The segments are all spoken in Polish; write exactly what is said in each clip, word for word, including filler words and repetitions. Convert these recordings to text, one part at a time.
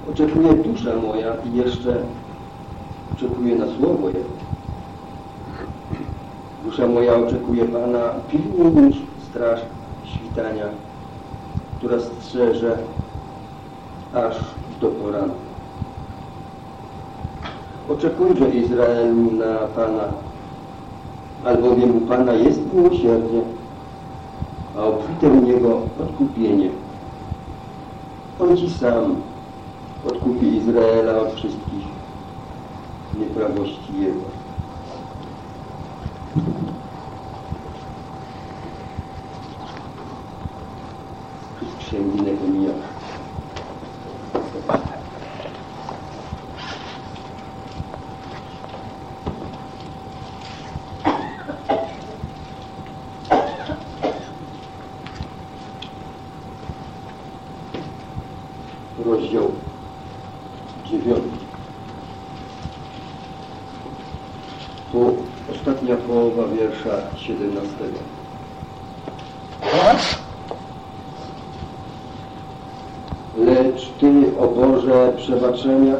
Oczekuje dusza moja i jeszcze oczekuje na słowo Jego. Dusza moja oczekuje Pana pilniej niż straż świtania, która strzeże aż do poranku. Oczekujże Izraelu na Pana, albowiem u Pana jest miłosierdzie, a obfite u Niego odkupienie. On Ci sam odkupi Izraela od wszystkich nieprawości Jego. Z Księgi Nehemiasza. Rozdział dziewiąty. Po ostatnia połowa wiersza siedemnastego. Lecz Ty, o Boże przebaczenia,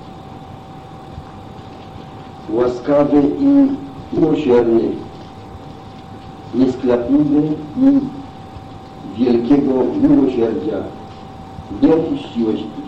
łaskawy i miłosierny, niesklapliwy i wielkiego miłosierdzia, nie opuściłeś ich.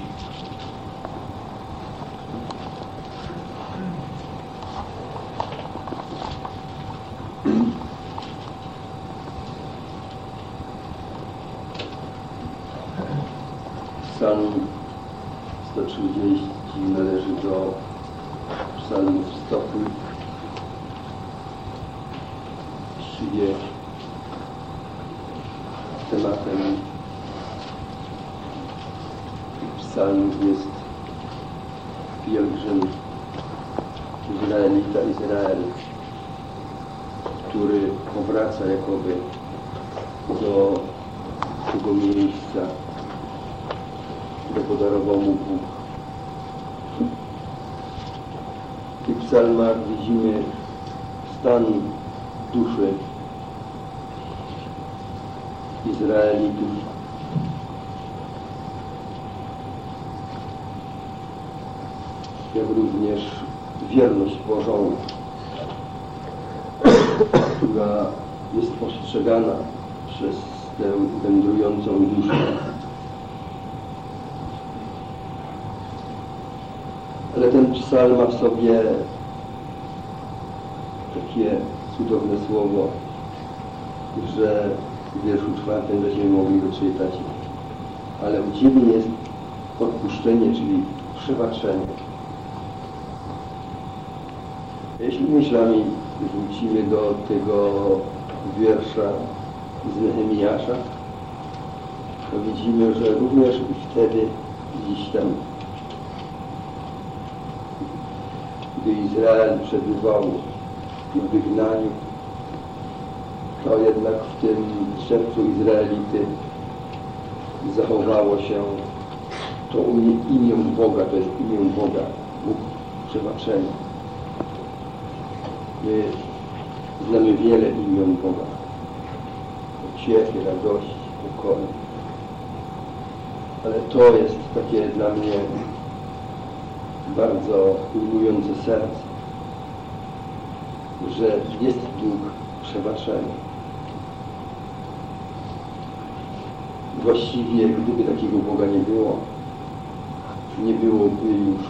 Psalm sto trzydzieści należy do psalmów stopy. Właściwie tematem psalmów jest pielgrzym Izraelita Izrael, który powraca jakoby do tego miejsca, które podarował mu Bóg. W tych psalmach widzimy stan duszy Izraelitów, jak również wierność Bożą, która jest postrzegana przez tę wędrującą duszę. Ale ten psalm ma w sobie takie cudowne słowo, że w wierszu czwartym będziemy mogli doczytać: ale u Ciebie jest odpuszczenie, czyli przebaczenie. Jeśli myślami wrócimy do tego wiersza z Nehemiasza, to widzimy, że również wtedy, gdzieś tam, gdy Izrael przebywał w wygnaniu, to jednak w tym sercu Izraelity zachowało się to imię Boga, to jest imię Boga, Bóg przebaczenia. My znamy wiele imion Boga: pociechy, radości, pokoju. Ale to jest takie dla mnie bardzo ujmujące serce, że jest Bóg przebaczenia. Właściwie, gdyby takiego Boga nie było, nie byłoby już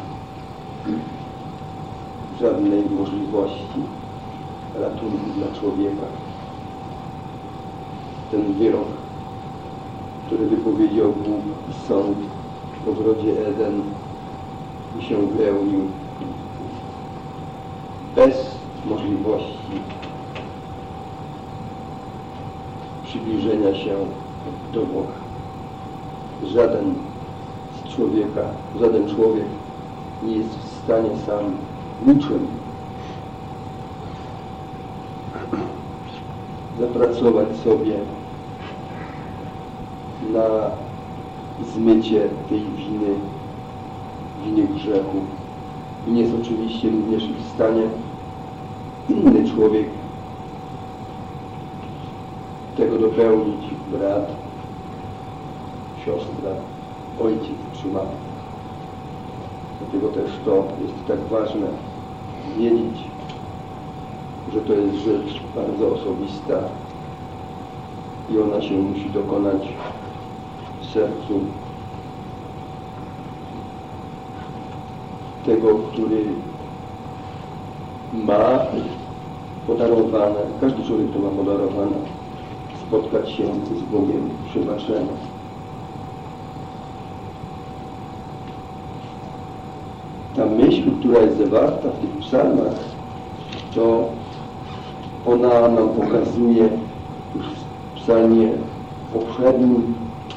żadnej możliwości ratunku dla człowieka. Ten wyrok, który wypowiedział Bóg i sąd w ogrodzie Eden, i się wypełnił bez możliwości przybliżenia się do Boga. Żaden z człowieka, żaden człowiek nie jest w stanie sam niczym zapracować sobie na zmycie tej winy, winy grzechu. I nie jest oczywiście również w stanie inny człowiek tego dopełnić: brat, siostra, ojciec czy matka. Dlatego też to jest tak ważne wiedzieć, że to jest rzecz bardzo osobista i ona się musi dokonać w sercu tego, który ma podarowane, każdy człowiek to ma podarowane, spotkać się z Bogiem przebaczenia. Ta myśl, która jest zawarta w tych psalmach, to ona nam pokazuje już w psalmie poprzednim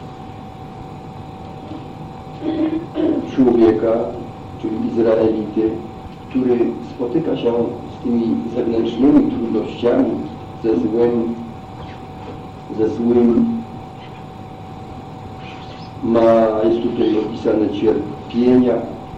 człowieka, czyli Izraelity, który spotyka się z tymi zewnętrznymi trudnościami, ze złym, ze złym ma, jest tutaj opisane cierpienia,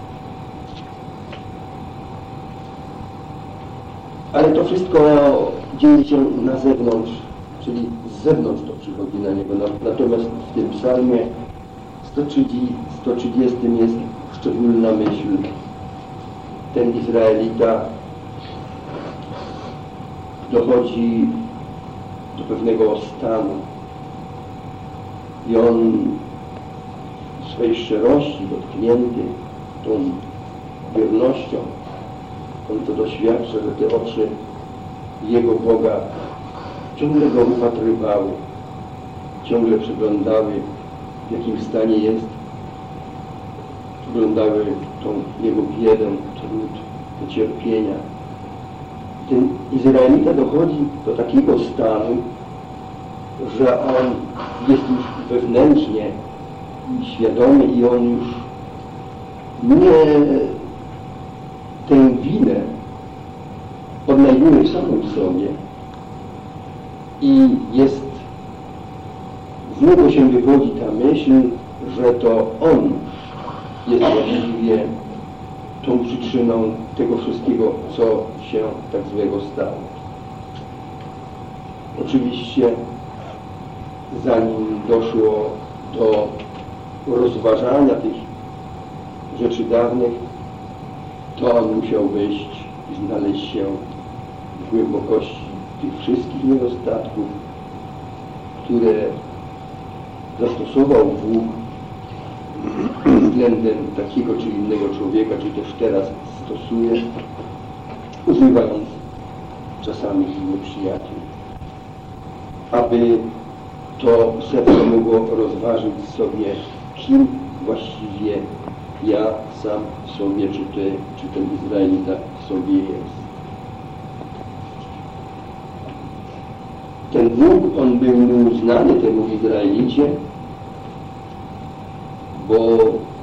ale to wszystko dzieje się na zewnątrz, czyli z zewnątrz to przychodzi na niego. Natomiast w tym psalmie sto trzydziestym jest szczególna myśl. Ten Izraelita dochodzi do pewnego stanu i on w swej szczerości dotknięty tą wiernością, on to doświadcza, że te oczy jego Boga ciągle go upatrywały, ciągle przyglądały, w jakim stanie jest, przyglądały tą jego biedę, trud, te cierpienia. Ten Izraelita dochodzi do takiego stanu, że on jest już wewnętrznie świadomy i on już nie tę winę odnajduje w samym sobie i jest, z niego się wywodzi ta myśl, że to on jest właściwie tą przyczyną tego wszystkiego, co się tak złego stało. Oczywiście zanim doszło do rozważania tych rzeczy dawnych, to on musiał wyjść i znaleźć się w głębokości tych wszystkich niedostatków, które zastosował Bóg względem takiego czy innego człowieka, czy też teraz stosuje, używając czasami nieprzyjaciół, aby to serce mogło rozważyć sobie, kim właściwie ja sam w sobie, czy, ty, czy ten Izraelita w sobie jest. Ten Bóg, on był mu znany, temu Izraelicie, bo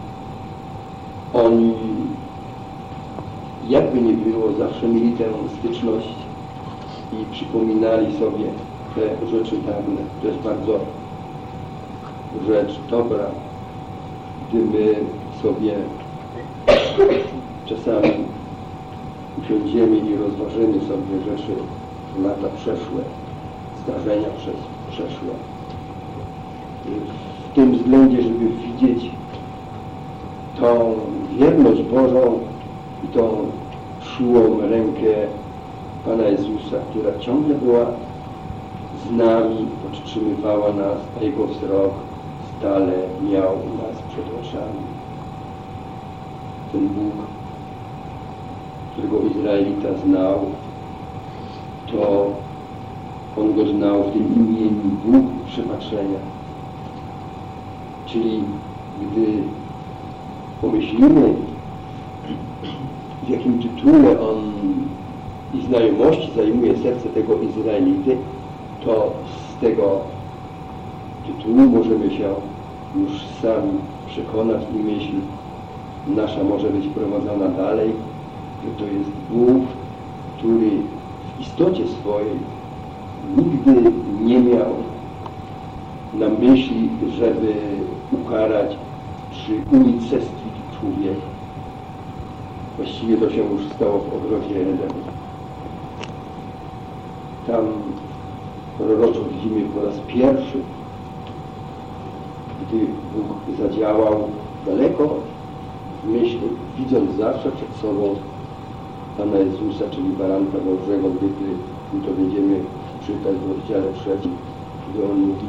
oni, jakby nie było, zawsze mieli tę styczność i przypominali sobie te rzeczy dawne. To jest bardzo rzecz dobra, gdy my sobie czasami usiądziemy i rozważymy sobie rzeczy, lata przeszłe, zdarzenia przez, przeszłe. W tym względzie, żeby widzieć tą wierność Bożą i tą czułą rękę Pana Jezusa, która ciągle była z nami, podtrzymywała nas, a Jego wzrok stale miał nas przed oczami. Ten Bóg, którego Izraelita znał, to on go znał w tym imieniu Bóg przebaczenia. Czyli gdy pomyślimy, w jakim tytule on i znajomości zajmuje serce tego Izraelity, to z tego tytułu możemy się już sami przekonać i myśl nasza może być prowadzona dalej, że to jest Bóg, który w istocie swojej nigdy nie miał na myśli, żeby ukarać czy unicestwić człowieka. Właściwie to się już stało w ogrodzie Eden. Tam proroczo widzimy po raz pierwszy, gdy Bóg zadziałał daleko myśl, widząc zawsze przed sobą Pana Jezusa, czyli baranka Bożego, gdy to będziemy czytać w rozdziale trzecim, gdy On mówi,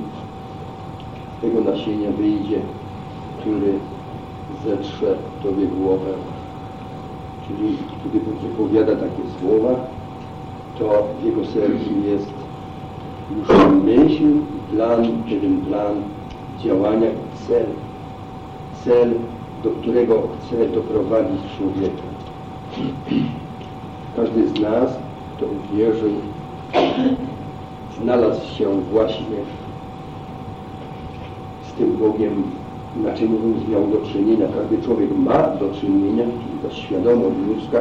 z tego nasienia wyjdzie, który zetrze Tobie głowę. Czyli gdy Bóg wypowiada takie słowa, to w Jego sercu jest już myśl, plan, pewien plan działania i cel. Cel, do którego chce doprowadzić człowieka. Każdy z nas, kto uwierzył, znalazł się właśnie z tym Bogiem, inaczej mówiąc, miał do czynienia. Każdy człowiek ma do czynienia, czyli ta świadomość ludzka,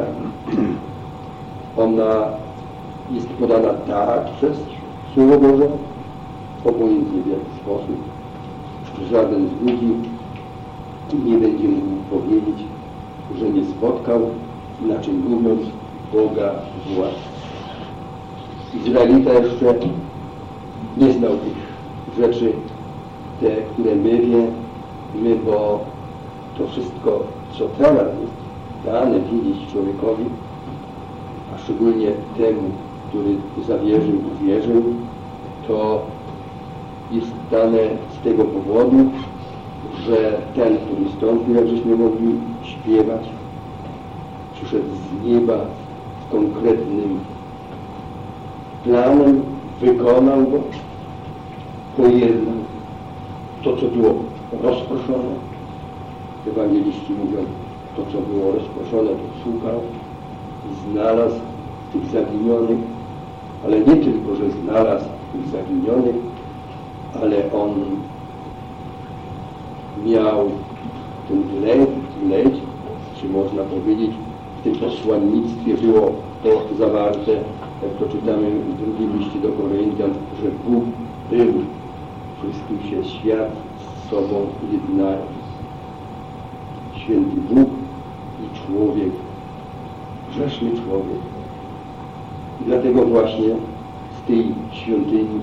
ona jest podana tak przez Słowo Boże, obojętnie w jaki sposób. Żaden z ludzi nie będzie mógł powiedzieć, że nie spotkał, inaczej mówiąc, Boga władz. Izraelita jeszcze nie znał tych rzeczy, te, które my wiemy, bo to wszystko, co teraz jest dane wiedzieć człowiekowi, a szczególnie temu, który zawierzył, uwierzył, to jest dane z tego powodu, że ten, który stąpił, jak żeśmy mogli śpiewać, przyszedł z nieba z konkretnym planem, wykonał go, pojednał to, co było rozproszone. Ewangeliści mówią, to, co było rozproszone, to szukał i znalazł tych zaginionych, ale nie tylko, że znalazł tych zaginionych, ale on miał ten leć, leć, czy można powiedzieć, w tym posłannictwie było to zawarte, jak to czytamy w drugim liście do Koryntian, że Bóg był w Chrystusie, świat z sobą jednają. Święty Bóg i człowiek, grzeszny człowiek. I dlatego właśnie z tej świątyni,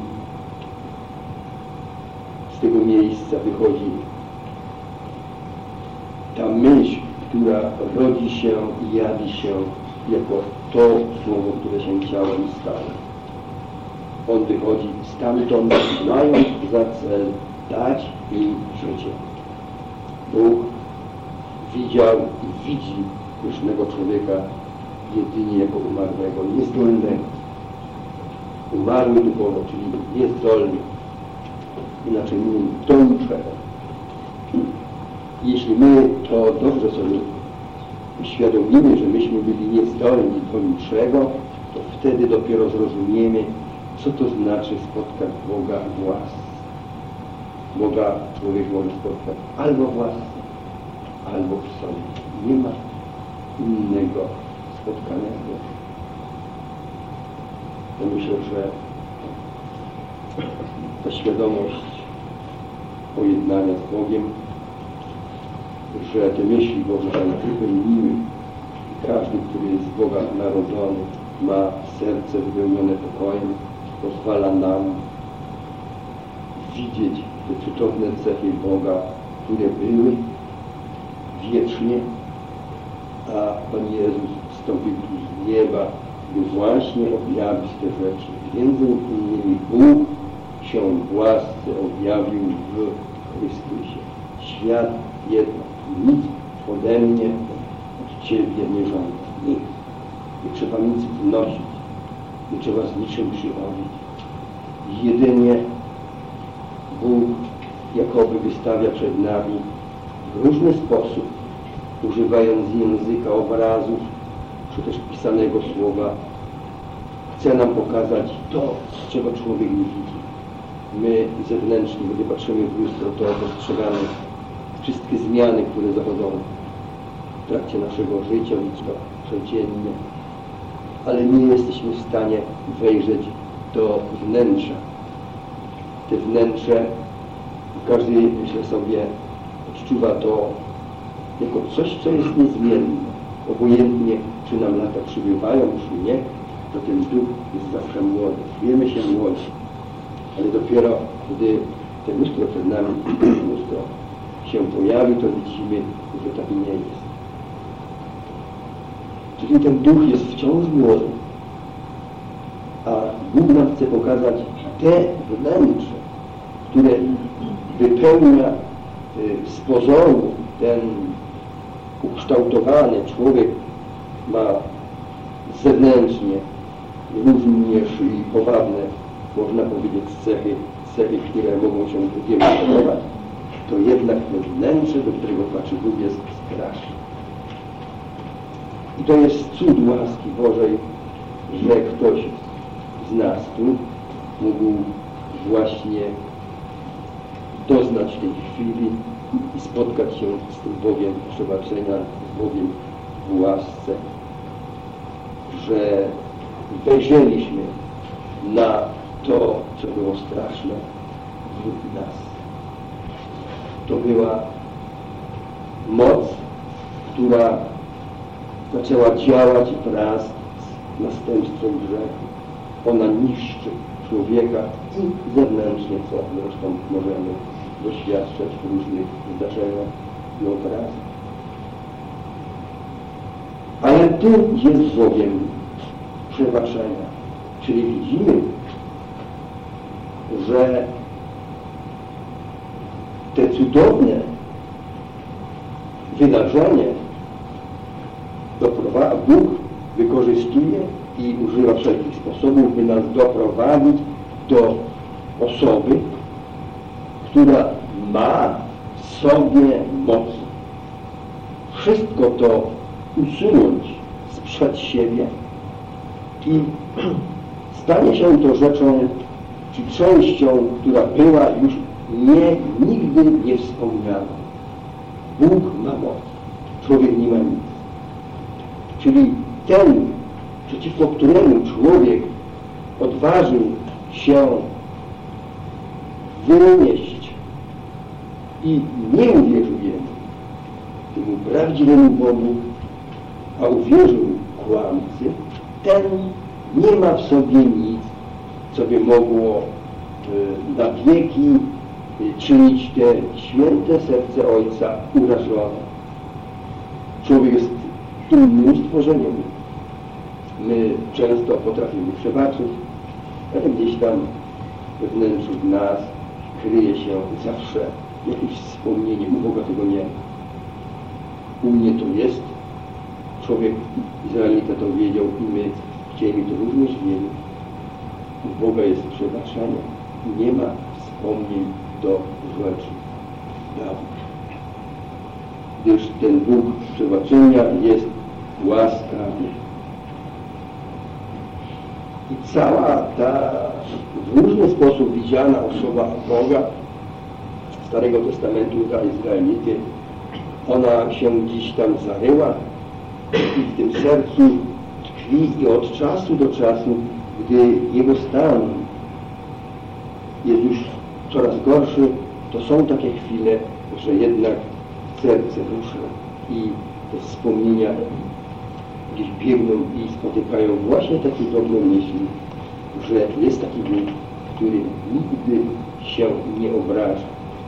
z tego miejsca wychodzi ta myśl, która rodzi się i jawi się jako to słowo, które się ciałem stało. On wychodzi stamtąd, mając za cel dać im życie. Bóg widział i widzi grzesznego człowieka jedynie jako umarłego, niezdolnego. Umarły duchowo, czyli niezdolny. Inaczej mówiąc, do niczego. Jeśli my to dobrze sobie uświadomimy, że myśmy byli niezdolni do niczego, to wtedy dopiero zrozumiemy, co to znaczy spotkać Boga w łasce. Boga człowiek może spotkać albo w łasce, albo w sobie. Nie ma innego spotkania z Bogiem. Ja myślę, że ta świadomość pojednania z Bogiem, że te myśli Boże tam wypełniły i każdy, który jest z Boga narodzony, ma serce wypełnione pokojem, pozwala nam widzieć te cudowne cechy Boga, które były wiecznie, a Pan Jezus wstąpił tu z nieba, by właśnie objawić te rzeczy. Między innymi Bóg się w łasce objawił w Chrystusie. Świat jedno. Nic ode mnie, od Ciebie nie żąda. Nikt. Nie trzeba nic wnosić. Nie trzeba z niczym przychodzić. Jedynie Bóg jakoby wystawia przed nami w różny sposób, używając języka, obrazów, czy też pisanego słowa, chce nam pokazać to, czego człowiek nie widzi. My zewnętrznie, gdy patrzymy w lustro, to dostrzegamy wszystkie zmiany, które zachodzą w trakcie naszego życia ludzkiego codziennie, ale nie jesteśmy w stanie wejrzeć do wnętrza. Te wnętrze, każdy, myślę sobie, odczuwa to jako coś, co jest niezmienne. Obojętnie, czy nam lata przybywają, czy nie, to ten duch jest zawsze młody. Czujemy się młodzi, ale dopiero, gdy te lustro przed nami, lustro się pojawi, to widzimy, że tak nie jest. Czyli ten duch jest wciąż młody, a Bóg nam chce pokazać te wnętrze, które wypełnia z pozoru ten ukształtowany człowiek, ma zewnętrznie również i powabne, można powiedzieć, cechy, cechy, które mogą się drugiemu podobać, to jednak to wnętrze, do którego patrzy Bóg, jest straszne. I to jest cud łaski Bożej, że ktoś z nas tu mógł właśnie doznać tej chwili i spotkać się z tym Bogiem przebaczenia, z Bogiem w łasce, że wejrzeliśmy na to, co było straszne w nas. To była moc, która zaczęła działać wraz z następstwem grzechu. Ona niszczy człowieka i zewnętrznie, co zresztą możemy doświadczać w różnych zdarzeniach i okazjach. Ale tu jest Bogiem przebaczenia. Czyli widzimy, że te cudowne wydarzenie doprowadza, Bóg wykorzystuje i używa wszelkich sposobów, by nas doprowadzić do osoby, która ma w sobie moc. Wszystko to usunąć sprzed siebie i stanie się to rzeczą, czy częścią, która była już nie, nigdy nie wspomniana. Bóg ma moc, człowiek nie ma nic. Czyli ten, przeciwko któremu człowiek odważył się wynieść i nie uwierzył jemu, temu prawdziwemu Bogu, a uwierzył kłamcy, ten nie ma w sobie nic, co by mogło y, na wieki y, czynić te święte serce Ojca urażone. Człowiek jest innym stworzeniem. My często potrafimy przebaczyć, ale gdzieś tam we wnętrzu w nas kryje się zawsze jakieś wspomnienie. U Boga tego nie. U mnie to jest. Człowiek Izraelita to wiedział i my chcieli to również wiedzieć. U Boga jest przebaczenie. Nie ma wspomnień do rzeczy dawnych. Gdyż ten Bóg przebaczenia jest łaskawy. I cała ta w różny sposób widziana osoba Boga Starego Testamentu dla Izraelity, ona się gdzieś tam zaryła i w tym sercu tkwi i od czasu do czasu, gdy jego stan jest już coraz gorszy, to są takie chwile, że jednak serce rusza i te wspomnienia gdzieś biegną i spotykają właśnie takie dobre myśli, że jest taki Bóg, który nigdy się nie obraża.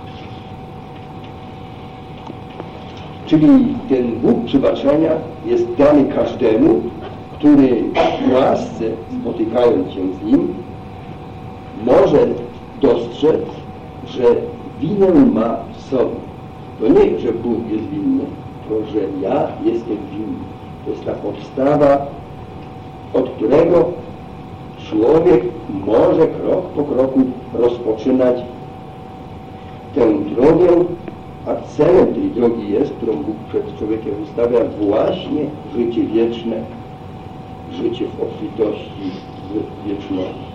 Czyli ten Bóg przebaczenia jest dany każdemu, który w łasce, spotykając się z Nim, może dostrzec, że winę ma w sobie. To nie, że Bóg jest winny, tylko że ja jestem winny. To jest ta podstawa, od którego człowiek może krok po kroku rozpoczynać tę drogę, a celem tej drogi jest, którą Bóg przed człowiekiem ustawia, właśnie życie wieczne, życie w obfitości, w wieczności.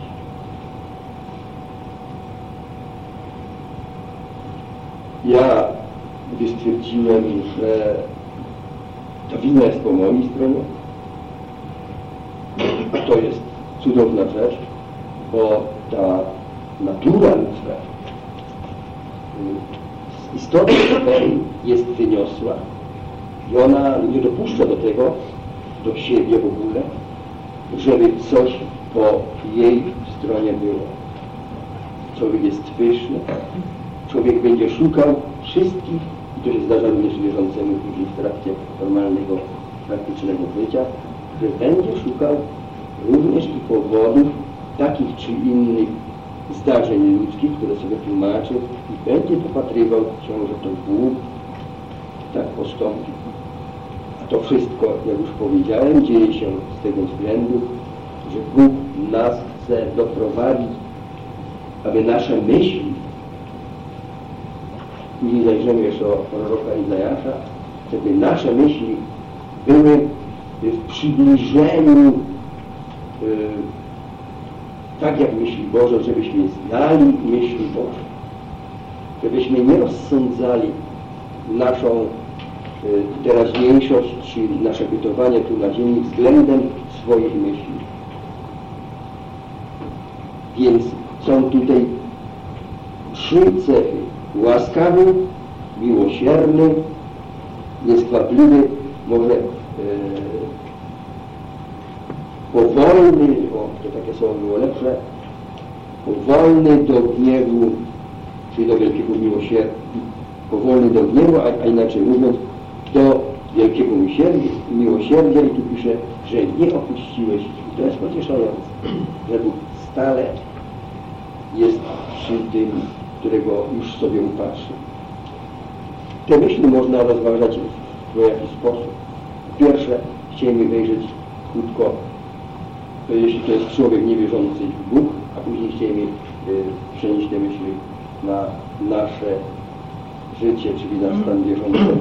Ja gdy stwierdziłem, że ta wina jest po mojej stronie, a to jest cudowna rzecz, bo ta natura ludzka z istoty jest wyniosła i ona nie dopuszcza do tego, do siebie w ogóle, żeby coś po jej stronie było. Człowiek jest pyszny, człowiek będzie szukał wszystkich to się zdarza również wierzącemu później w trakcie normalnego, praktycznego życia, że będzie szukał również i powodów takich czy innych zdarzeń ludzkich, które sobie tłumaczy i będzie dopatrywał się, że to Bóg tak postąpi. A to wszystko, jak już powiedziałem, dzieje się z tego względu, że Bóg nas chce doprowadzić, aby nasze myśli, później zajrzymy jeszcze o proroka Izajasza, żeby nasze myśli były w przybliżeniu yy, tak jak myśli Boże, żebyśmy znali myśli Boże. Żebyśmy nie rozsądzali naszą y, teraźniejszość, czy nasze bytowanie tu na ziemi względem swoich myśli. Więc są tutaj trzy cechy. Łaskawy, miłosierny, nieskwapliwy, może y, powolny, o, to takie słowo było lepsze, powolny do gniewu, czyli do wielkiego miłosierdzia, powolny do gniewu, a, a inaczej mówiąc, do wielkiego miłosierdzia i tu pisze, że nie opuściłeś. I to jest pocieszające, że Bóg stale jest przy tym, którego już sobie upatrzy. Te myśli można rozważać w jakiś sposób. Pierwsze, chcielibyśmy wejrzeć krótko, to jeśli to jest człowiek niewierzący w Bóg, a później chcielibyśmy y, przenieść te myśli na nasze życie, czyli na stan wierzącego.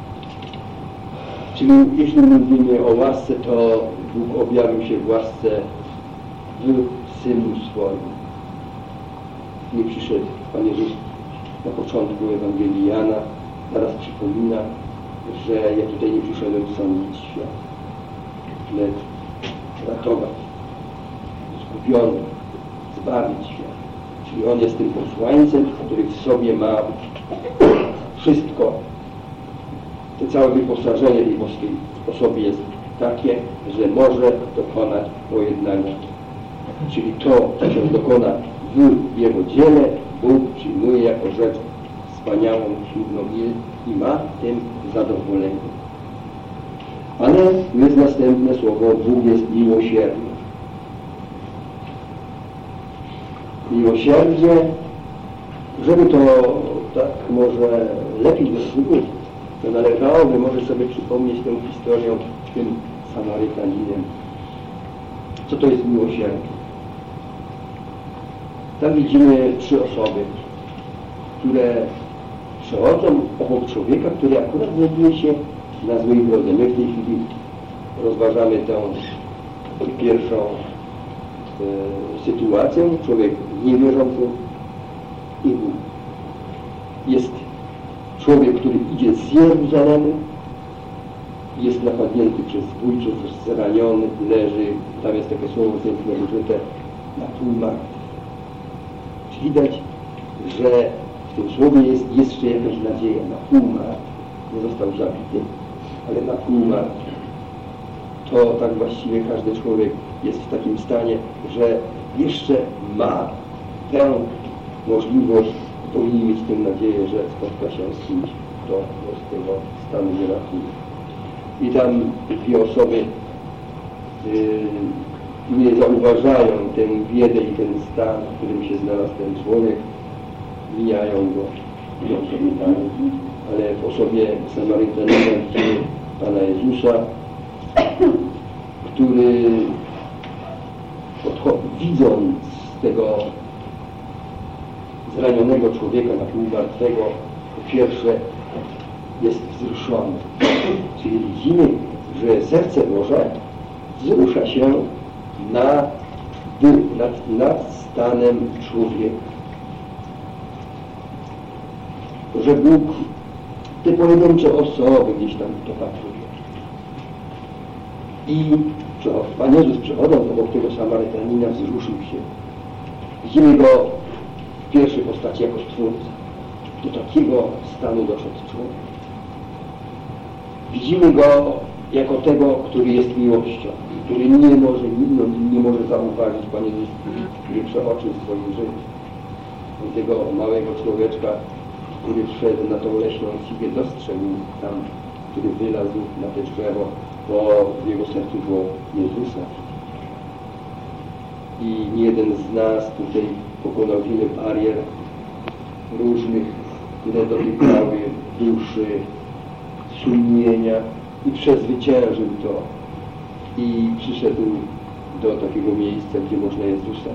Czyli jeśli mówimy o łasce, to Bóg objawił się w łasce w Synu swoim. Nie przyszedł Pan Jezus na początku Ewangelii Jana, zaraz przypomina, że ja tutaj nie przyszedłem sądzić świat, lecz ratować zgubiony, zbawić świat. Czyli On jest tym posłańcem, który w sobie ma wszystko. To całe wyposażenie tej boskiej osoby jest takie, że może dokonać pojednania. Czyli to, co się dokona w Jego dziele, Bóg przyjmuje jako rzecz wspaniałą, ślubną i ma tym zadowolenie. Ale jest następne słowo, Bóg jest miłosierny. Miłosierdzie, żeby to tak może lepiej zrozumieć, to należałoby może sobie przypomnieć tę historię z tym Samarytaninem. Co to jest miłosierdzie? Tam widzimy trzy osoby, które przechodzą obok człowieka, który akurat znajduje się na złej drodze. My w tej chwili rozważamy tę pierwszą e, sytuację. Człowiek niewierzący i Bóg. Jest człowiek, który idzie z Jeruzalemu, jest napadnięty przez zbójców, zraniony, leży, tam jest takie słowo piękne użyte, na pół martwy. Widać, że w tym słowie jest jeszcze jakaś nadzieja, na pół martwy. Nie został zabity, ale na pół martwy. To tak właściwie każdy człowiek jest w takim stanie, że jeszcze ma tę możliwość, powinien mieć tę nadzieję, że spotka się z kimś, kto z tego stanu nie ratuje. I tam dwie osoby yy, nie zauważają tę biedę i ten stan, w którym się znalazł ten człowiek, mijają go, idą sobie dalej. Ale w osobie Samarytanina widzimy Pana Jezusa, który widząc tego zranionego człowieka na pół martwego, po pierwsze jest wzruszony. Czyli widzimy, że serce Boże wzrusza się nad, nad, nad stanem człowieka. Że Bóg te pojedyncze osoby gdzieś tam dopatruje. I Pan Jezus, przechodząc obok tego Samarytanina, wzruszył się. Widzimy go w pierwszej postaci jako Stwórca. Do takiego stanu doszedł człowiek. Widzimy go jako tego, który jest miłością, który nie może, no, nie może zauważyć, Pan Jezus, który przeoczył swoim życiem. Tego małego człowieczka który wszedł na tą leśną figę, dostrzegł tam, który wylazł na te drzewo, bo w jego sercu było Jezusa. I nie jeden z nas tutaj pokonał wiele barier różnych, które dotykały duszy, sumienia i przezwyciężył to i przyszedł do takiego miejsca, gdzie można Jezusa.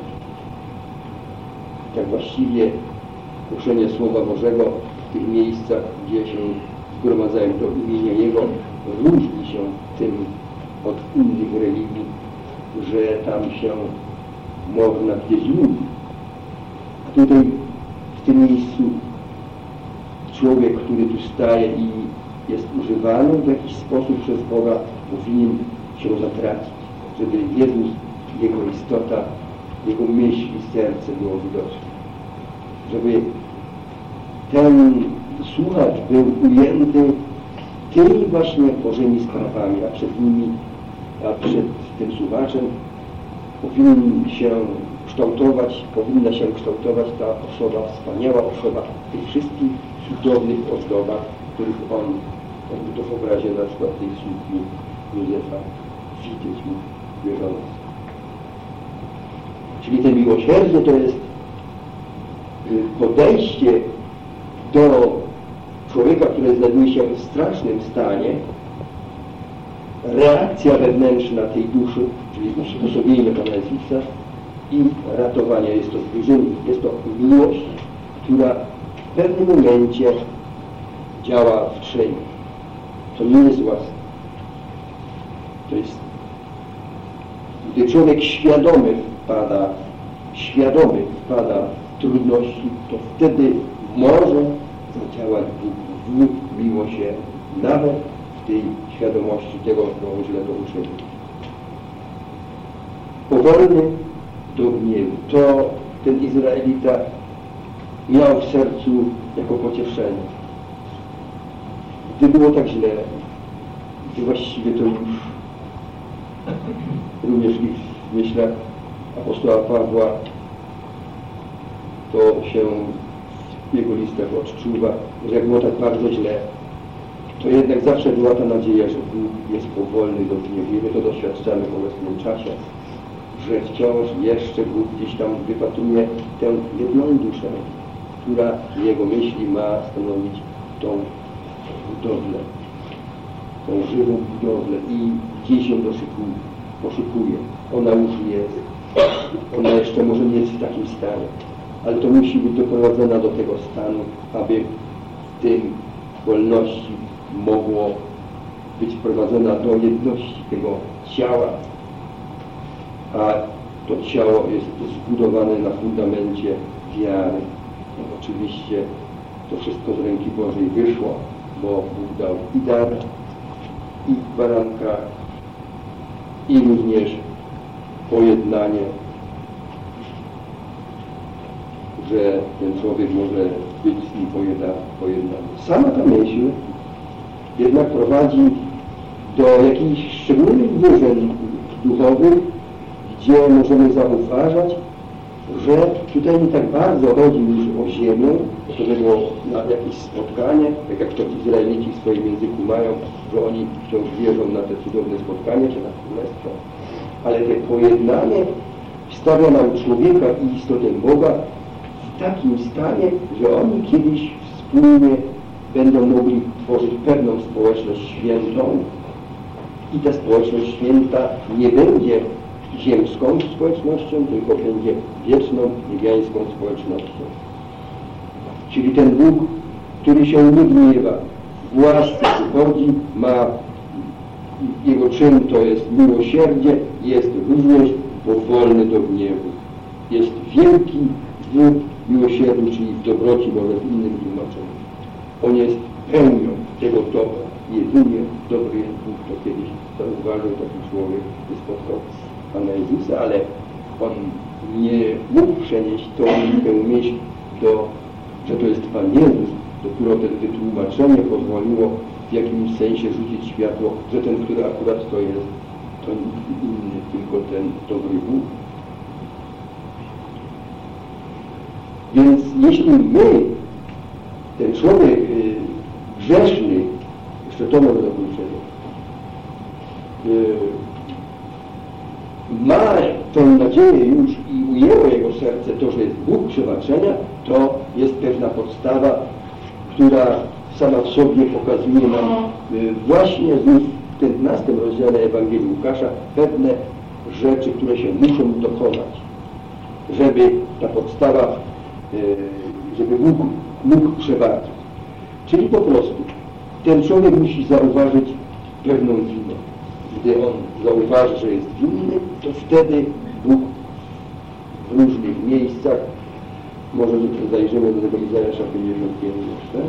Tak właściwie głoszenie Słowa Bożego w tych miejscach, gdzie się zgromadzają do imienia Jego, różni się tym od innych religii, że tam się można gdzieś mówić. A tutaj w tym miejscu człowiek, który tu staje i jest używany w jakiś sposób przez Boga, powinien się zatracić, żeby Jezus, Jego istota, Jego myśl i serce było widoczne. Żeby ten słuchacz był ujęty tymi właśnie Bożymi sprawami, a przed nimi, a przed tym słuchaczem powinien się kształtować, powinna się kształtować ta osoba, wspaniała osoba w tych wszystkich cudownych ozdobach, których on, jakby to w obrazie na przykład tej słupki Józefa widzieć mu wierząc. Czyli te miłosierdzie to jest podejście do człowieka, który znajduje się w strasznym stanie, reakcja wewnętrzna tej duszy, czyli usposobienie Pana Jezusa i ratowanie. Jest to zbliżenie, jest to miłość, która w pewnym momencie działa w trzej. To nie jest łaska. To jest, gdy człowiek świadomy wpada, świadomy wpada w trudności, to wtedy może zadziałać Bóg w miłosierdziu, nawet w tej świadomości tego, kto źle to uczynił. Powolny do gniewu. To ten Izraelita miał w sercu jako pocieszenie. Gdy było tak źle, gdy właściwie to już również i w myślach apostoła Pawła to się w jego listach odczuwa, że jak było tak bardzo źle, to jednak zawsze była ta nadzieja, że Bóg jest powolny do gniewu. I my to doświadczamy w obecnym czasie, że wciąż jeszcze Bóg gdzieś tam wypatruje tę jedną duszę, która Jego myśli ma stanowić tą budowlę, tą żywą budowlę i gdzieś ją doszukuje, poszukuje. Ona już jest. Ona jeszcze może nie jest w takim stanie, ale to musi być doprowadzona do tego stanu, aby w tym wolności mogło być wprowadzona do jedności tego ciała, a to ciało jest zbudowane na fundamencie wiary. No, oczywiście to wszystko z ręki Bożej wyszło, bo Bóg dał i dar, i baranka, i również pojednanie, że ten człowiek może być z nim pojednany. Sama ta myśl jednak prowadzi do jakichś szczególnych wyżyn duchowych, gdzie możemy zauważać, że tutaj nie tak bardzo chodzi już o ziemię, to było na jakieś spotkanie, tak jak to Izraelici w swoim języku mają, że oni wciąż wierzą na te cudowne spotkanie, czy na królestwo, ale te pojednanie stawia nam człowieka i istotę Boga w takim stanie, że oni kiedyś wspólnie będą mogli tworzyć pewną społeczność świętą i ta społeczność święta nie będzie ziemską społecznością, tylko będzie wieczną, niebiańską społecznością. Czyli ten Bóg, który się nie gniewa, w łasce przychodzi, ma, jego czyn to jest miłosierdzie, jest również powolny do gniewu. Jest wielki w miłosierdziu, czyli w dobroci, może w innym tłumaczeniu. On jest pełnią tego dobra. Jedynie dobry jest Bóg, to kiedyś zauważył taki człowiek, który spotkał Pana Jezusa, ale on nie mógł przenieść tą tę myśl, do, że to jest Pan Jezus. Dopiero to wytłumaczenie pozwoliło w jakimś sensie rzucić światło, że ten, który akurat to jest, to nikt inny, tylko ten dobry Bóg. Więc jeśli my ten człowiek y, grzeszny, jeszcze to może dokończenie, y, ma tą nadzieję już i ujęło jego serce to, że jest Bóg przebaczenia, to jest pewna podstawa, która sama w sobie pokazuje nam y, właśnie znów w piętnastym rozdziale Ewangelii Łukasza pewne rzeczy, które się muszą dokonać, żeby ta podstawa, y, żeby Bóg mógł przebaczyć. Czyli po prostu ten człowiek musi zauważyć pewną winę. Gdy on zauważy, że jest winny, to wtedy Bóg w różnych miejscach, może zajrzymy do tego Izajasza pięćdziesiątego jeszcze.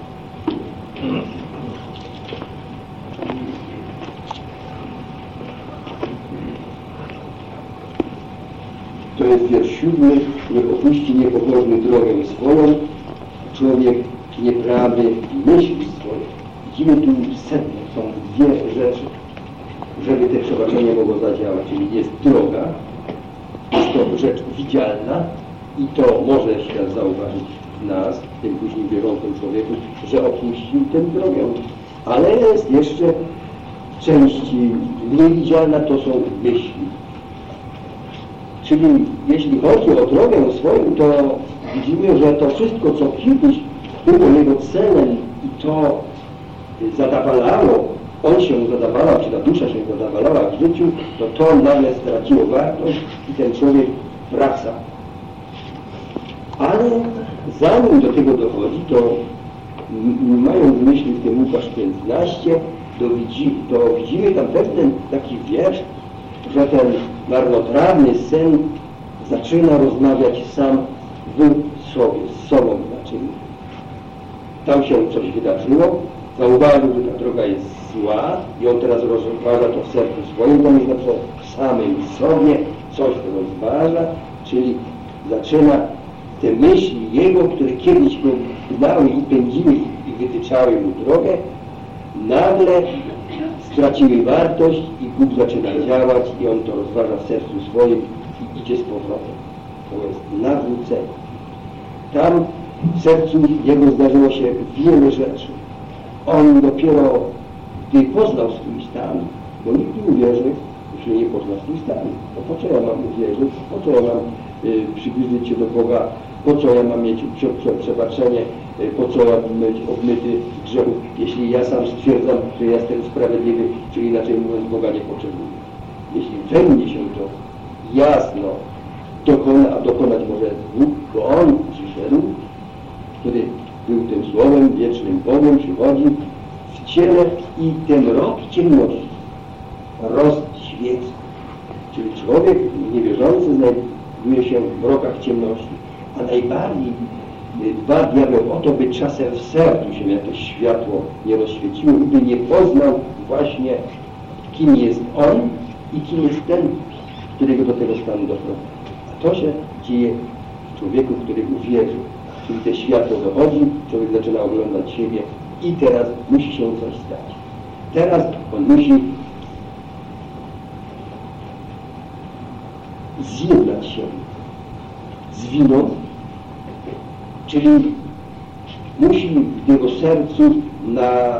To jest wiersz siódmy. Niech opuści niepokorny drogę swoją, człowiek nieprawdy myśli swoje. Widzimy tu sedno, są dwie rzeczy, żeby te przebaczenie mogło zadziałać. Czyli jest droga, jest to rzecz widzialna i to może się zauważyć w nas, w tym później wierzącym człowieku, że opuścił tę drogę. Ale jest jeszcze część mniej widzialna, to są myśli. Czyli jeśli chodzi o drogę swoją, to widzimy, że to wszystko, co kiedyś było jego celem i to zadawalało, on się zadawalał, czy ta dusza się zadawalała w życiu, to to nagle straciło wartość i ten człowiek wraca. Ale zanim do tego dochodzi, to mając w myśli w tym Łukasz piętnaście, to, widzi, to widzimy tam pewien taki wiersz, że ten marnotrawny syn zaczyna rozmawiać sam w sobie, z sobą znaczy. Tam się coś wydarzyło, zauważył, że ta droga jest zła i on teraz rozważa to w sercu swoim, to jest na przykład w samym sobie coś rozważa, czyli zaczyna te myśli jego, które kiedyś go gnały i pędziły i wytyczały mu drogę, nagle straciły wartość i Bóg zaczyna działać i on to rozważa w sercu swoim i idzie z powrotem. To jest nawrócenie. Tam w sercu jego zdarzyło się wiele rzeczy. On dopiero, gdy poznał swój stan, bo nikt nie uwierzy, jeśli nie pozna swój stan. To po co ja mam uwierzyć? Po co ja mam y, przybliżyć się do Boga? Po co ja mam mieć przebaczenie? Y, po co ja mam być obmyty z grzechów? Jeśli ja sam stwierdzam, że ja jestem sprawiedliwy, czyli inaczej mówiąc, Boga nie potrzebuję. Jeśli we mnie się to jasno dokona, a dokonać może Bóg, bo On przyszedł, który był tym Słowem, wiecznym Bogiem, przychodzi w ciele i ten rok ciemności rozświeca. Czyli człowiek niewierzący znajduje się w rokach ciemności, a najbardziej dba diabeł o to, by czasem w sercu się jakieś światło nie rozświeciło i by nie poznał właśnie, kim jest on i kim jest ten, który go do tego stanu doprowadzi. A to się dzieje w człowieku, który uwierzył. Czyli te światło dochodzi, człowiek zaczyna oglądać siebie i teraz musi się coś stać. Teraz on musi zjednać się z winą, czyli musi w jego sercu na,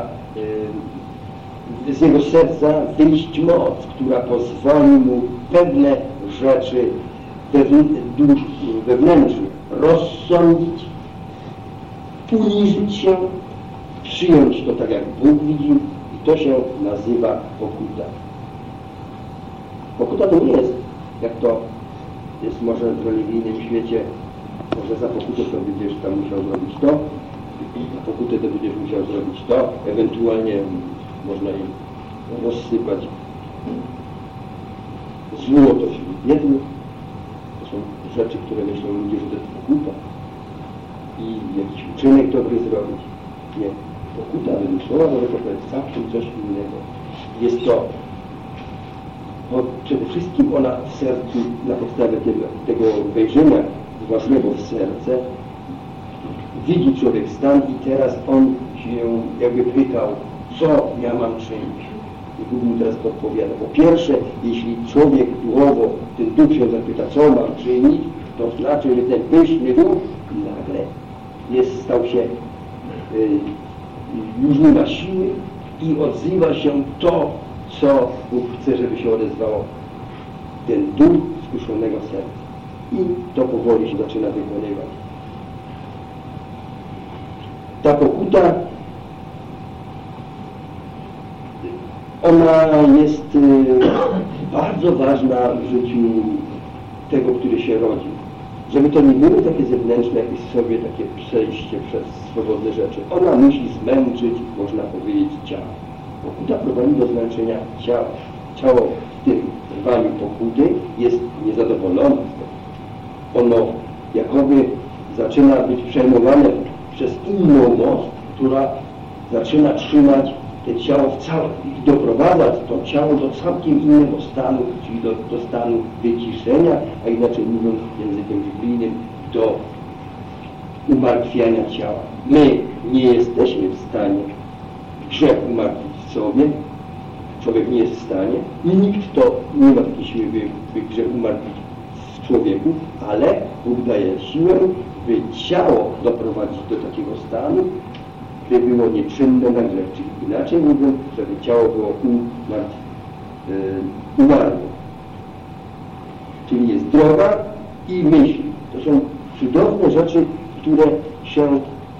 z jego serca wyjść moc, która pozwoli mu pewne rzeczy wewnętrzne rozsądzić, uniżyć się, przyjąć to tak jak Bóg widzi i to się nazywa pokuta. Pokuta to nie jest, jak to jest może w religijnym świecie, może za pokutę to będziesz tam musiał zrobić to, za pokutę to będziesz musiał zrobić to, ewentualnie można je rozsypać złoto wśród biednych. To są rzeczy, które myślą ludzie, że to jest pokuta i jakiś uczynek dobry zrobić. Nie. Pokuta według słowa Bożego to jest całkiem coś innego. Jest to bo przede wszystkim ona w sercu, na podstawie tego, tego wejrzenia własnego w serce, widzi człowiek stan i teraz on się jakby pytał, co ja mam czynić. I Bóg mu teraz podpowiada. Po pierwsze, jeśli człowiek duchowo, ten duch się zapyta, co mam czynić, to znaczy, że ten pyszny duch nagle jest, stał się już nie ma siły i odzywa się to, co Bóg chce, żeby się odezwało. Ten duch skruszonego serca. I to powoli się zaczyna wykonywać. Ta pokuta, ona jest bardzo ważna w życiu tego, który się rodzi. Żeby to nie było takie zewnętrzne, jakieś sobie takie przejście przez swobodne rzeczy. Ona musi zmęczyć, można powiedzieć, ciało. Pokuta prowadzi do zmęczenia ciała. Ciało w tym trwaniu pokuty jest niezadowolone z tego. Ono jakoby zaczyna być przejmowane przez inną moc, która zaczyna trzymać to ciało w całym i doprowadzać to ciało do całkiem innego stanu, czyli do, do stanu wyciszenia, a inaczej mówiąc językiem biblijnym, do umartwiania ciała. My nie jesteśmy w stanie grzech umartwić w sobie, człowiek nie jest w stanie i nikt to nie ma takiej siły, by, by grzech umartwić w człowieku, ale Bóg daje siłę, by ciało doprowadzić do takiego stanu, by było nieczynne na grzech, czyli inaczej mówiąc, żeby ciało było umartw, yy, umarłe. Czyli jest droga i myśli. To są cudowne rzeczy, które się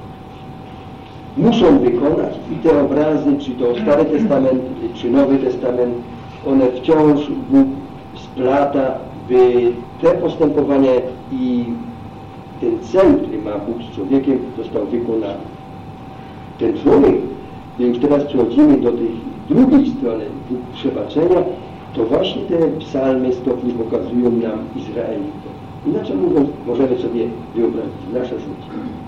muszą wykonać i te obrazy, czy to Stary Testament, czy Nowy Testament, one wciąż Bóg splata, by te postępowania i ten cel, który ma Bóg z człowiekiem, został wykonany. Ten człowiek, gdy już teraz przechodzimy do tej drugiej strony Bóg przebaczenia, to właśnie te psalmy stopni pokazują nam Izraelitę. Inaczej mówiąc, możemy sobie wyobrazić nasze życie.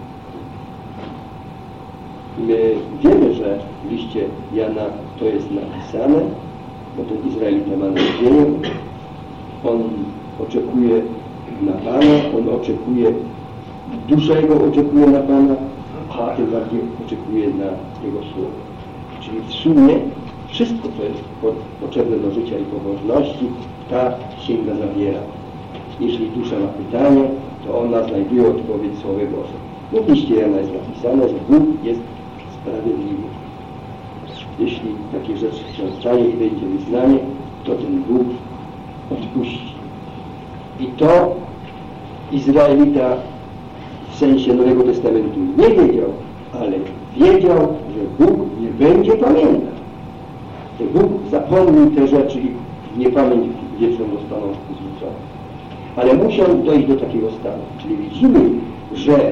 My wiemy, że w liście Jana to jest napisane, bo ten Izraelita ma nadzieję, on oczekuje na Pana, on oczekuje, dusza jego oczekuje na Pana, a tym bardziej oczekuje na Jego Słowo. Czyli w sumie wszystko, co jest potrzebne do życia i pobożności, ta księga zawiera. Jeśli dusza ma pytanie, to ona znajduje odpowiedź w Słowie Bożym. No w liście Jana jest napisane, że Bóg jest sprawiedliwy. Jeśli takie rzeczy się stanie i będzie wyznanie, to ten Bóg odpuści. I to Izraelita w sensie Nowego Testamentu nie wiedział, ale wiedział, że Bóg nie będzie pamiętał. Że Bóg zapomnił te rzeczy i w niepamięć wieczną zostaną zrzucone. Ale musiał dojść do takiego stanu. Czyli widzimy, że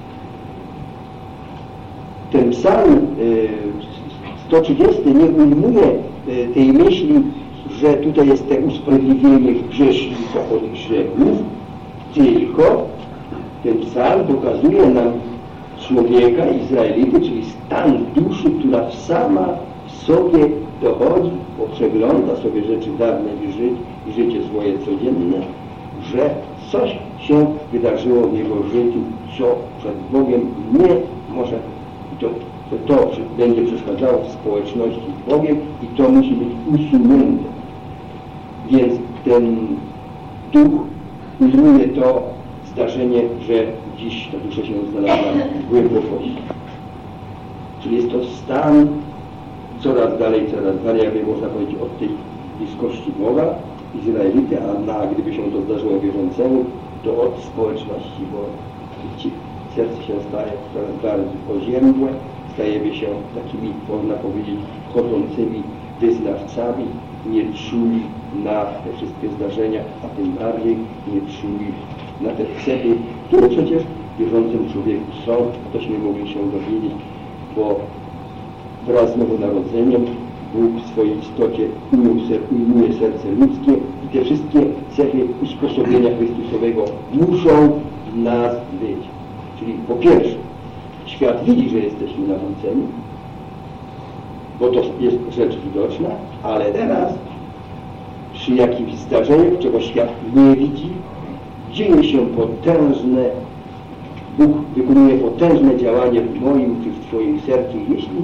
ten psalm sto trzydziesty nie ujmuje tej myśli, że tutaj jest to usprawiedliwienie grzesznika od grzechów, tylko ten psalm pokazuje nam człowieka, Izraelity, czyli stan duszy, która sama w sobie dochodzi, bo przegląda sobie rzeczy dawne i, żyć, i życie swoje codzienne, że coś się wydarzyło w jego życiu, co przed Bogiem nie może, to, to, to będzie przeszkadzało w społeczności z Bogiem i to musi być usunięte. Więc ten duch ujmuje to zdarzenie, że dziś ta dusza się znalazła w głębokości. Czyli jest to stan coraz dalej, coraz dalej, jakby można powiedzieć, od tej bliskości Boga, Izraelity, a na, gdyby się to zdarzyło wierzącemu, to od społeczności, bo serce się staje coraz bardziej oziębłe, stajemy się takimi, można powiedzieć, chodzącymi wyznawcami, nie czuli na te wszystkie zdarzenia, a tym bardziej nie czuli na te cechy, które przecież w wierzącym człowieku są, tośmy mogli się dowiedzieć, bo wraz z nowonarodzeniem Bóg w swojej istocie ujmuje serce ludzkie i te wszystkie cechy usposobienia Chrystusowego muszą w nas być. Czyli po pierwsze, świat widzi, że jesteśmy nawróceni, bo to jest rzecz widoczna, ale teraz przy jakimś zdarzeniu, czego świat nie widzi, dzieje się potężne, Bóg wykonuje potężne działanie w moim czy w Twoim sercu, jeśli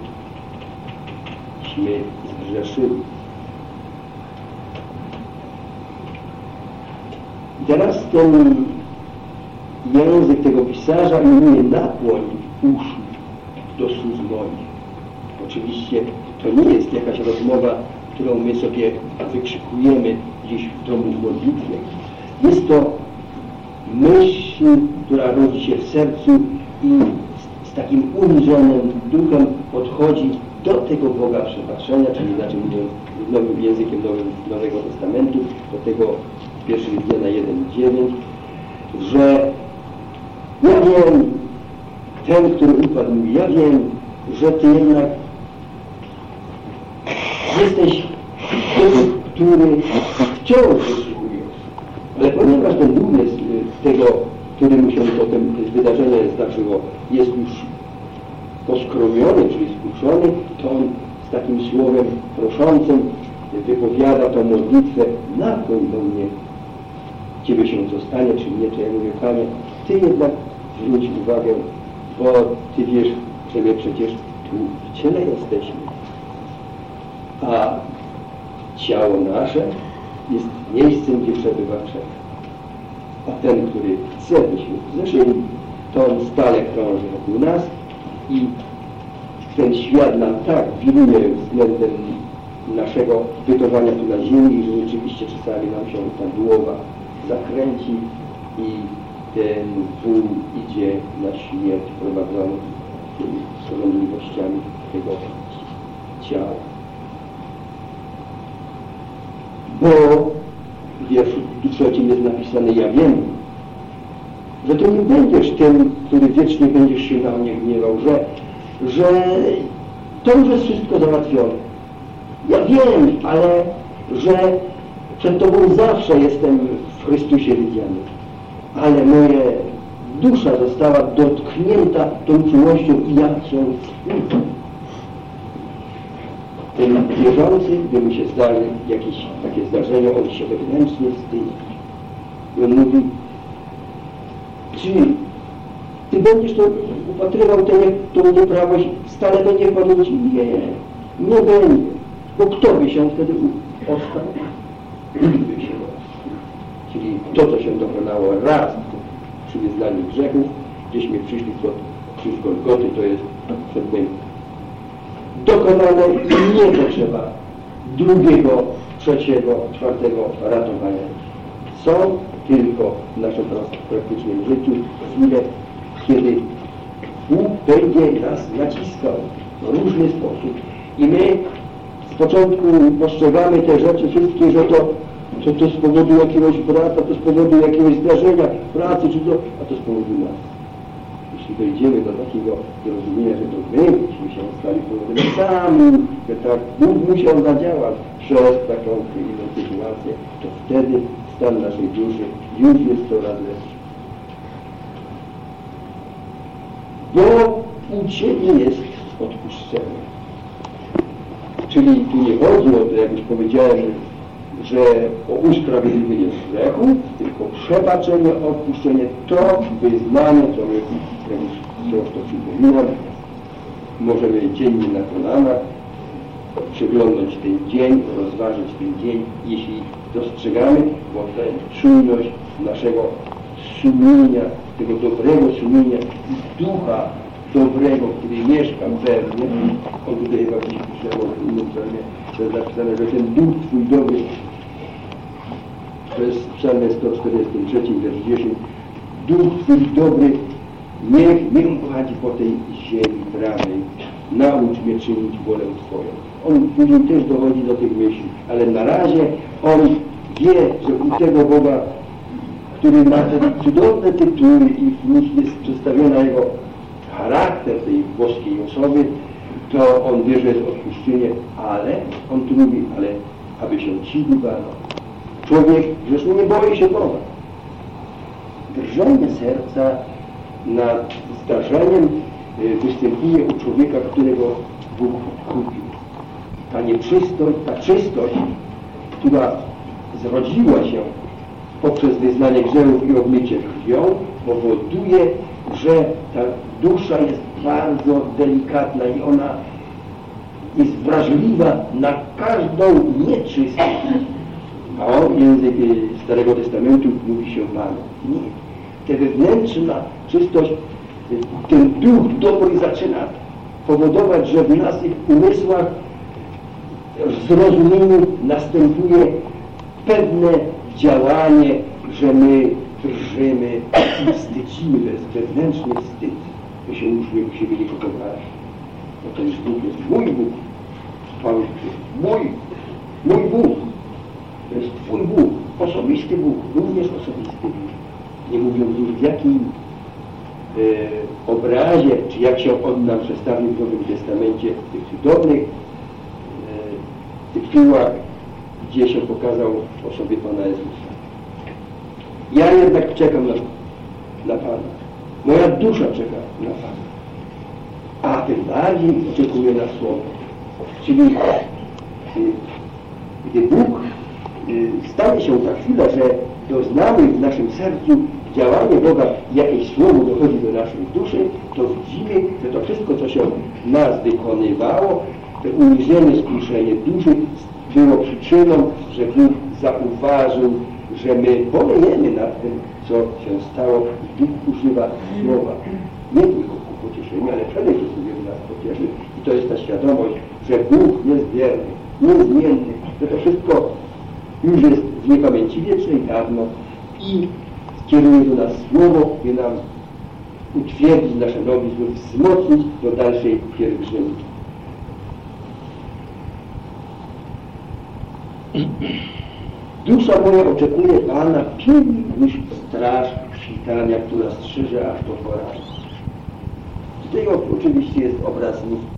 byśmy zgrzeszyli. I teraz ten język tego pisarza ujmuje nakłoń uszu. do sług moich. Oczywiście to nie jest jakaś rozmowa, którą my sobie wykrzykujemy gdzieś w domu w modlitwie. Jest to myśl, która rodzi się w sercu i z, z takim uniżonym duchem podchodzi do tego Boga przebaczenia, czyli inaczej mówiąc nowym językiem nowym, Nowego Testamentu, do tego pierwszego Jana jeden dziewięć, że ja wiem, ten, który upadł, mówi, ja wiem, że Ty jednak jesteś tym, który wciąż wysługujesz. Ale ponieważ ten umysł tego, któremu się potem wydarzenie zdarzyło, jest już poskromiony, czyli skruszony, to on z takim słowem proszącym wypowiada tą modlitwę, napłyń do mnie, Ciebie się co stanie, czy nie, czy ja mówię, Panie, Ty jednak zwróć uwagę, bo Ty wiesz, że my przecież tu w ciele jesteśmy, a ciało nasze jest miejscem, gdzie przebywa grzech. A ten, który chce, byśmy zeszli, to on stale krąży wokół nas i ten świat nam tak wiruje względem naszego bytowania tu na ziemi, że rzeczywiście czasami nam się ta głowa zakręci i ten wół idzie na śmierć prowadzony tymi porządliwościami tego ciała. Bo w wierszu trzecim jest napisane, ja wiem, że Ty nie będziesz tym, który wiecznie będziesz się na mnie gniewał, że, że to już jest wszystko załatwione. Ja wiem, ale że przed Tobą zawsze jestem w Chrystusie widziany. Ale moja dusza została dotknięta tą czułością i ja się wstydzę. Ten wierzący, gdy mu się zdarzy jakieś takie zdarzenie, on się wewnętrznie wstydzi. I on mówi, czy Ty będziesz to upatrywał tę, tą nieprawość, stale będzie padł Ci? Nie, nie będzie. Bo kto by się wtedy ostał? Nikt by się ostał. Czyli to, co się dokonało raz przy wyznaniu grzechów, gdzieśmy przyszli pod krzyż Golgoty, to jest przedtem dokonane i nie potrzeba drugiego, trzeciego, czwartego ratowania. Są tylko w naszym praktycznym życiu chwile, kiedy Bóg będzie nas naciskał w różny sposób i my z początku postrzegamy te rzeczy wszystkie, że to, że to z powodu jakiegoś brata, to z powodu jakiegoś zdarzenia pracy, czy to, a to z powodu nas. Jeśli dojdziemy do takiego zrozumienia, że to my myśmy się stali powodem sami, że tak Bóg musiał zadziałać przez taką inną sytuację, to wtedy stan naszej duszy już jest coraz lepszy. Bo u Ciebie jest odpuszczenie. Czyli tu nie chodzi o to, jak już powiedziałem, że o usprawiedliwienie z grzechu, tylko przebaczenie, odpuszczenie, to wyznanie, co my, jak już wciąż to przypominam, możemy dziennie na kolanach przeglądać ten dzień, rozważyć ten dzień, jeśli dostrzegamy, bo tę czujność naszego sumienia, tego dobrego sumienia i ducha dobrego, który mieszka we mnie, on tutaj chyba gdzieś pisze, może w innym psalmie, to jest napisane, że ten duch Twój dobry, to jest w psalmie sto czterdziestym trzecim, wiersz dziesięć, duch Twój dobry, niech mnie prowadzi po tej ziemi prawej, naucz mnie czynić wolę Twoją. On później też dochodzi do tych myśli, ale na razie on wie, że u tego Boga, który ma te cudowne tytuły i w nich jest przedstawiona jego charakter tej boskiej osoby, to on wie, że jest odpuszczenie, ale on tu mówi, ale aby się ci bano. Człowiek grzeszny nie boi się Boga. Drżenie serca nad zdarzeniem występuje u człowieka, którego Bóg kupił. Ta nieczystość, ta czystość, która zrodziła się poprzez wyznanie grzechów i obmycie krwią, powoduje, że ta dusza jest bardzo delikatna i ona jest wrażliwa na każdą nieczystość. A o język Starego Testamentu mówi się Pan. Nie. Ta wewnętrzna czystość, ten duch dobry zaczyna powodować, że w naszych umysłach, w zrozumieniu następuje pewne działanie, że my drżymy i wstydzimy, to jest wewnętrzny wstyd. My się uczmy siebie nie kochać. No to już Bóg jest mój Bóg. Chwały mój, mój Bóg. To jest Twój Bóg, osobisty Bóg, również osobisty Bóg. Nie mówiąc już w jakim e, obrazie, czy jak się On nam przedstawił w Nowym Testamencie, w tych cudownych e, tych tytułach, gdzie się pokazał w osobie Pana Jezusa. Ja jednak czekam na, na Pana. Moja dusza czeka na Pana. A tym bardziej oczekuje na Słowo. Czyli gdy Bóg stanie się ta chwila, że doznamy w naszym sercu działanie Boga, jakieś Słowo dochodzi do naszej duszy, to widzimy, że to wszystko, co się w nas wykonywało, to uniżenie, skruszenie duszy było przyczyną, że Bóg zauważył, że my bolejemy nad tym, co się stało. Bóg używa słowa. Nie tylko ku pocieszeniu, ale przede wszystkim, żeby nas pocieszyć. I to jest ta świadomość, że Bóg jest wierny, niezmienny, że to wszystko już jest z niepamięci wiecznej dawno i skieruje do nas słowo, by nam utwierdzić nasze nogi, wzmocnić do dalszej pielgrzymki. Dusza moja oczekuje Pana pilniej niż straż świtania, która strzyże aż do poranku. Tutaj oczywiście jest obraz